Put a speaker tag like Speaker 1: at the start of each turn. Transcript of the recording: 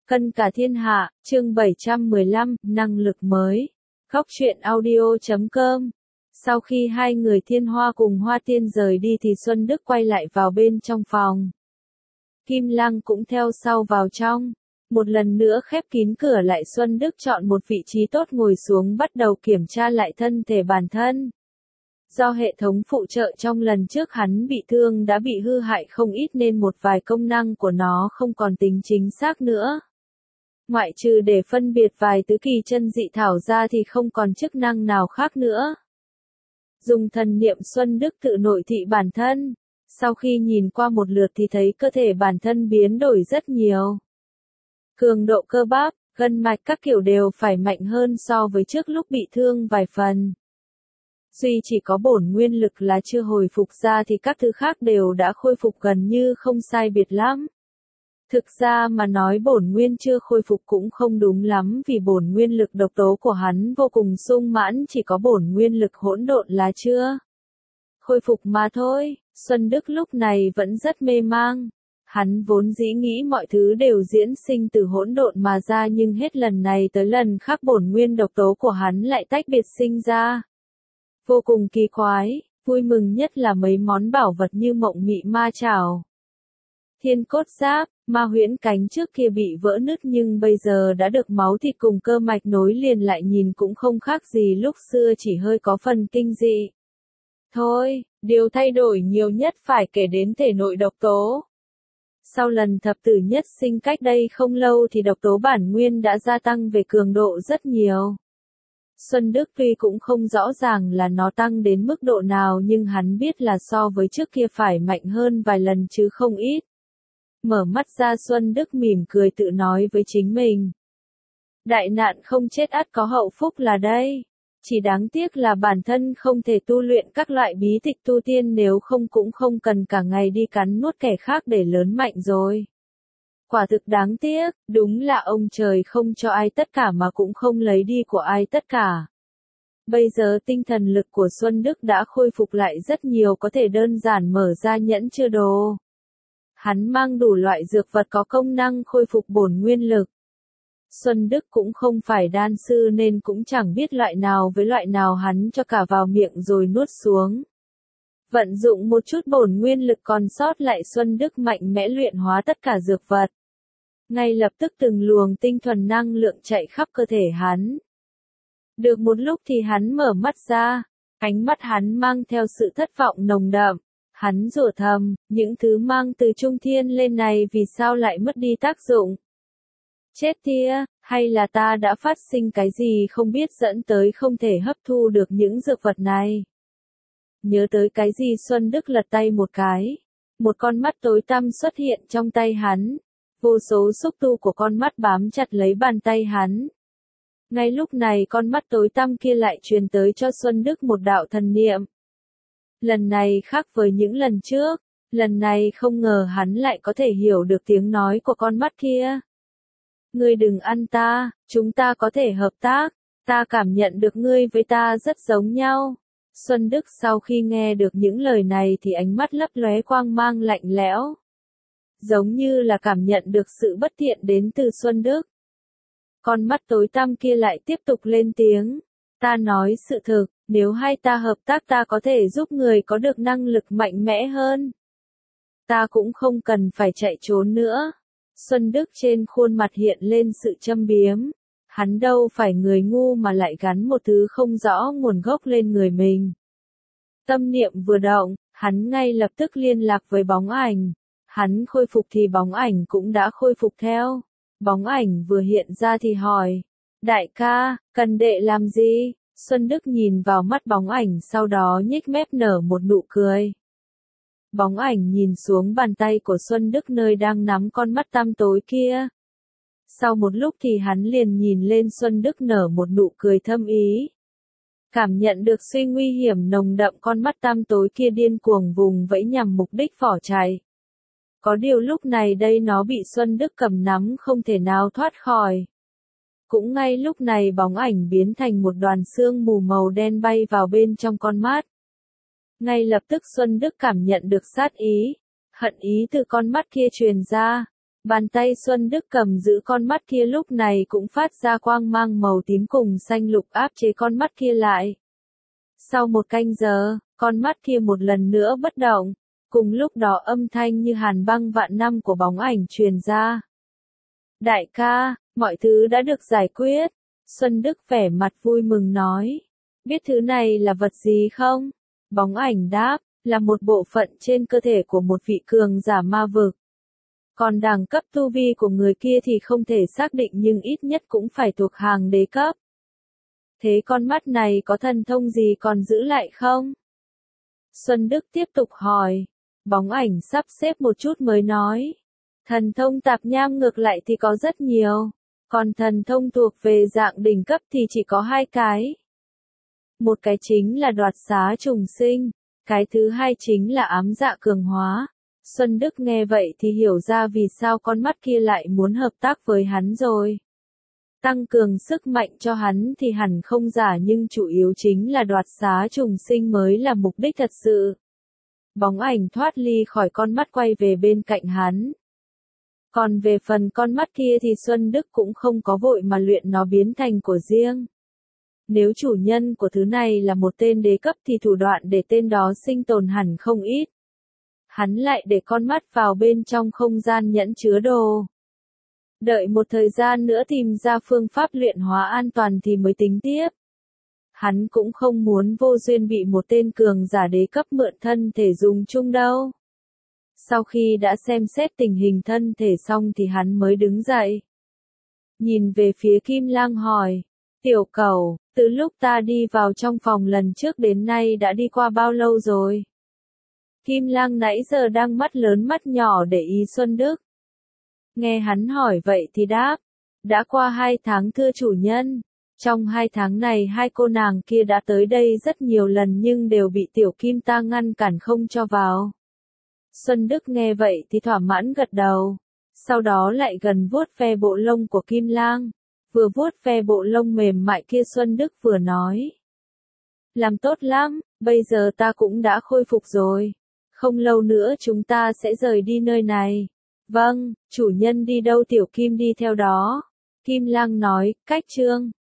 Speaker 1: Cân cả thiên hạ, chương 715, năng lực mới. Góc truyện audio.com. Sau khi hai người Thiên Hoa cùng Hoa Tiên rời đi thì Xuân Đức quay lại vào bên trong phòng. Kim Lăng cũng theo sau vào trong. Một lần nữa khép kín cửa lại, Xuân Đức chọn một vị trí tốt ngồi xuống bắt đầu kiểm tra lại thân thể bản thân. Do hệ thống phụ trợ trong lần trước hắn bị thương đã bị hư hại không ít nên một vài công năng của nó không còn tính chính xác nữa. Ngoại trừ để phân biệt vài tứ kỳ chân dị thảo ra thì không còn chức năng nào khác nữa. Dùng thần niệm, Xuân Đức tự nội thị bản thân. Sau khi nhìn qua một lượt thì thấy cơ thể bản thân biến đổi rất nhiều. Cường độ cơ bắp, gân mạch các kiểu đều phải mạnh hơn so với trước lúc bị thương vài phần. Duy chỉ có bổn nguyên lực là chưa hồi phục ra thì các thứ khác đều đã khôi phục gần như không sai biệt lắm. Thực ra mà nói bổn nguyên chưa khôi phục cũng không đúng lắm, vì bổn nguyên lực độc tố của hắn vô cùng sung mãn, chỉ có bổn nguyên lực hỗn độn là chưa khôi phục mà thôi. Xuân Đức lúc này vẫn rất mê mang. Hắn vốn dĩ nghĩ mọi thứ đều diễn sinh từ hỗn độn mà ra, nhưng hết lần này tới lần khác bổn nguyên độc tố của hắn lại tách biệt sinh ra. Vô cùng kỳ quái, vui mừng nhất là mấy món bảo vật như mộng mị ma chảo, thiên cốt giáp, ma huyễn cánh trước kia bị vỡ nứt nhưng bây giờ đã được máu thịt cùng cơ mạch nối liền lại, nhìn cũng không khác gì lúc xưa, chỉ hơi có phần kinh dị. Thôi, điều thay đổi nhiều nhất phải kể đến thể nội độc tố. Sau lần thập tử nhất sinh cách đây không lâu thì độc tố bản nguyên đã gia tăng về cường độ rất nhiều. Xuân Đức tuy cũng không rõ ràng là nó tăng đến mức độ nào, nhưng hắn biết là so với trước kia phải mạnh hơn vài lần chứ không ít. Mở mắt ra, Xuân Đức mỉm cười tự nói với chính mình. Đại nạn không chết ắt có hậu phúc là đây. Chỉ đáng tiếc là bản thân không thể tu luyện các loại bí tịch tu tiên, nếu không cũng không cần cả ngày đi cắn nuốt kẻ khác để lớn mạnh rồi. Quả thực đáng tiếc, đúng là ông trời không cho ai tất cả mà cũng không lấy đi của ai tất cả. Bây giờ tinh thần lực của Xuân Đức đã khôi phục lại rất nhiều, có thể đơn giản mở ra nhẫn chứa đồ. Hắn mang đủ loại dược vật có công năng khôi phục bổn nguyên lực. Xuân Đức cũng không phải đan sư nên cũng chẳng biết loại nào với loại nào, hắn cho cả vào miệng rồi nuốt xuống. Vận dụng một chút bổn nguyên lực còn sót lại, Xuân Đức mạnh mẽ luyện hóa tất cả dược vật. Ngay lập tức từng luồng tinh thuần năng lượng chạy khắp cơ thể hắn. Được một lúc thì hắn mở mắt ra, ánh mắt hắn mang theo sự thất vọng nồng đậm. Hắn rủa thầm, những thứ mang từ Trung Thiên lên này vì sao lại mất đi tác dụng? Chết tia, hay là ta đã phát sinh cái gì không biết dẫn tới không thể hấp thu được những dược vật này? Nhớ tới cái gì, Xuân Đức lật tay một cái. Một con mắt tối tăm xuất hiện trong tay hắn. Vô số xúc tu của con mắt bám chặt lấy bàn tay hắn. Ngay lúc này con mắt tối tăm kia lại truyền tới cho Xuân Đức một đạo thần niệm. Lần này khác với những lần trước, lần này không ngờ hắn lại có thể hiểu được tiếng nói của con mắt kia. Ngươi đừng ăn ta, chúng ta có thể hợp tác, ta cảm nhận được ngươi với ta rất giống nhau. Xuân Đức sau khi nghe được những lời này thì ánh mắt lấp lóe quang mang lạnh lẽo. Giống như là cảm nhận được sự bất thiện đến từ Xuân Đức. Con mắt tối tăm kia lại tiếp tục lên tiếng. Ta nói sự thực, nếu hai ta hợp tác ta có thể giúp người có được năng lực mạnh mẽ hơn. Ta cũng không cần phải chạy trốn nữa. Xuân Đức trên khuôn mặt hiện lên sự châm biếm. Hắn đâu phải người ngu mà lại gắn một thứ không rõ nguồn gốc lên người mình. Tâm niệm vừa động, hắn ngay lập tức liên lạc với bóng ảnh. Hắn khôi phục thì bóng ảnh cũng đã khôi phục theo. Bóng ảnh vừa hiện ra thì hỏi. Đại ca, cần đệ làm gì? Xuân Đức nhìn vào mắt bóng ảnh, sau đó nhếch mép nở một nụ cười. Bóng ảnh nhìn xuống bàn tay của Xuân Đức nơi đang nắm con mắt tăm tối kia. Sau một lúc thì hắn liền nhìn lên Xuân Đức nở một nụ cười thâm ý. Cảm nhận được suy nguy hiểm nồng đậm, con mắt tăm tối kia điên cuồng vùng vẫy nhằm mục đích bỏ chạy. Có điều lúc này đây nó bị Xuân Đức cầm nắm không thể nào thoát khỏi. Cũng ngay lúc này bóng ảnh biến thành một đoàn sương mù màu đen bay vào bên trong con mắt. Ngay lập tức Xuân Đức cảm nhận được sát ý, hận ý từ con mắt kia truyền ra. Bàn tay Xuân Đức cầm giữ con mắt kia lúc này cũng phát ra quang mang màu tím cùng xanh lục áp chế con mắt kia lại. Sau 1 canh giờ, con mắt kia một lần nữa bất động. Cùng lúc đó âm thanh như hàn băng vạn năm của bóng ảnh truyền ra. Đại ca, mọi thứ đã được giải quyết. Xuân Đức vẻ mặt vui mừng nói. Biết thứ này là vật gì không? Bóng ảnh đáp, là một bộ phận trên cơ thể của một vị cường giả ma vực. Còn đẳng cấp tu vi của người kia thì không thể xác định nhưng ít nhất cũng phải thuộc hàng đế cấp. Thế con mắt này có thần thông gì còn giữ lại không? Xuân Đức tiếp tục hỏi. Bóng ảnh sắp xếp một chút mới nói. Thần thông tạp nham ngược lại thì có rất nhiều. Còn thần thông thuộc về dạng đỉnh cấp thì chỉ có 2 cái. Một cái chính là đoạt xá trùng sinh. Cái thứ hai chính là ám dạ cường hóa. Xuân Đức nghe vậy thì hiểu ra vì sao con mắt kia lại muốn hợp tác với hắn rồi. Tăng cường sức mạnh cho hắn thì hẳn không giả nhưng chủ yếu chính là đoạt xá trùng sinh mới là mục đích thật sự. Bóng ảnh thoát ly khỏi con mắt quay về bên cạnh hắn. Còn về phần con mắt kia thì Xuân Đức cũng không có vội mà luyện nó biến thành của riêng. Nếu chủ nhân của thứ này là một tên đế cấp thì thủ đoạn để tên đó sinh tồn hẳn không ít. Hắn lại để con mắt vào bên trong không gian nhẫn chứa đồ. Đợi một thời gian nữa tìm ra phương pháp luyện hóa an toàn thì mới tính tiếp. Hắn cũng không muốn vô duyên bị một tên cường giả đế cấp mượn thân thể dùng chung đâu. Sau khi đã xem xét tình hình thân thể xong thì hắn mới đứng dậy. Nhìn về phía Kim Lang hỏi. Tiểu Cẩu, từ lúc ta đi vào trong phòng lần trước đến nay đã đi qua bao lâu rồi? Kim Lang nãy giờ đang mắt lớn mắt nhỏ để ý Xuân Đức. Nghe hắn hỏi vậy thì đáp. Đã qua 2 tháng thưa chủ nhân. Trong 2 tháng này 2 cô nàng kia đã tới đây rất nhiều lần nhưng đều bị Tiểu Kim ta ngăn cản không cho vào. Xuân Đức nghe vậy thì thỏa mãn gật đầu. Sau đó lại gần vuốt ve bộ lông của Kim Lang. Vừa vuốt ve bộ lông mềm mại kia Xuân Đức vừa nói. Làm tốt lắm, bây giờ ta cũng đã khôi phục rồi. Không lâu nữa chúng ta sẽ rời đi nơi này. Vâng, chủ nhân đi đâu Tiểu Kim đi theo đó. Kim Lang nói, cách chương.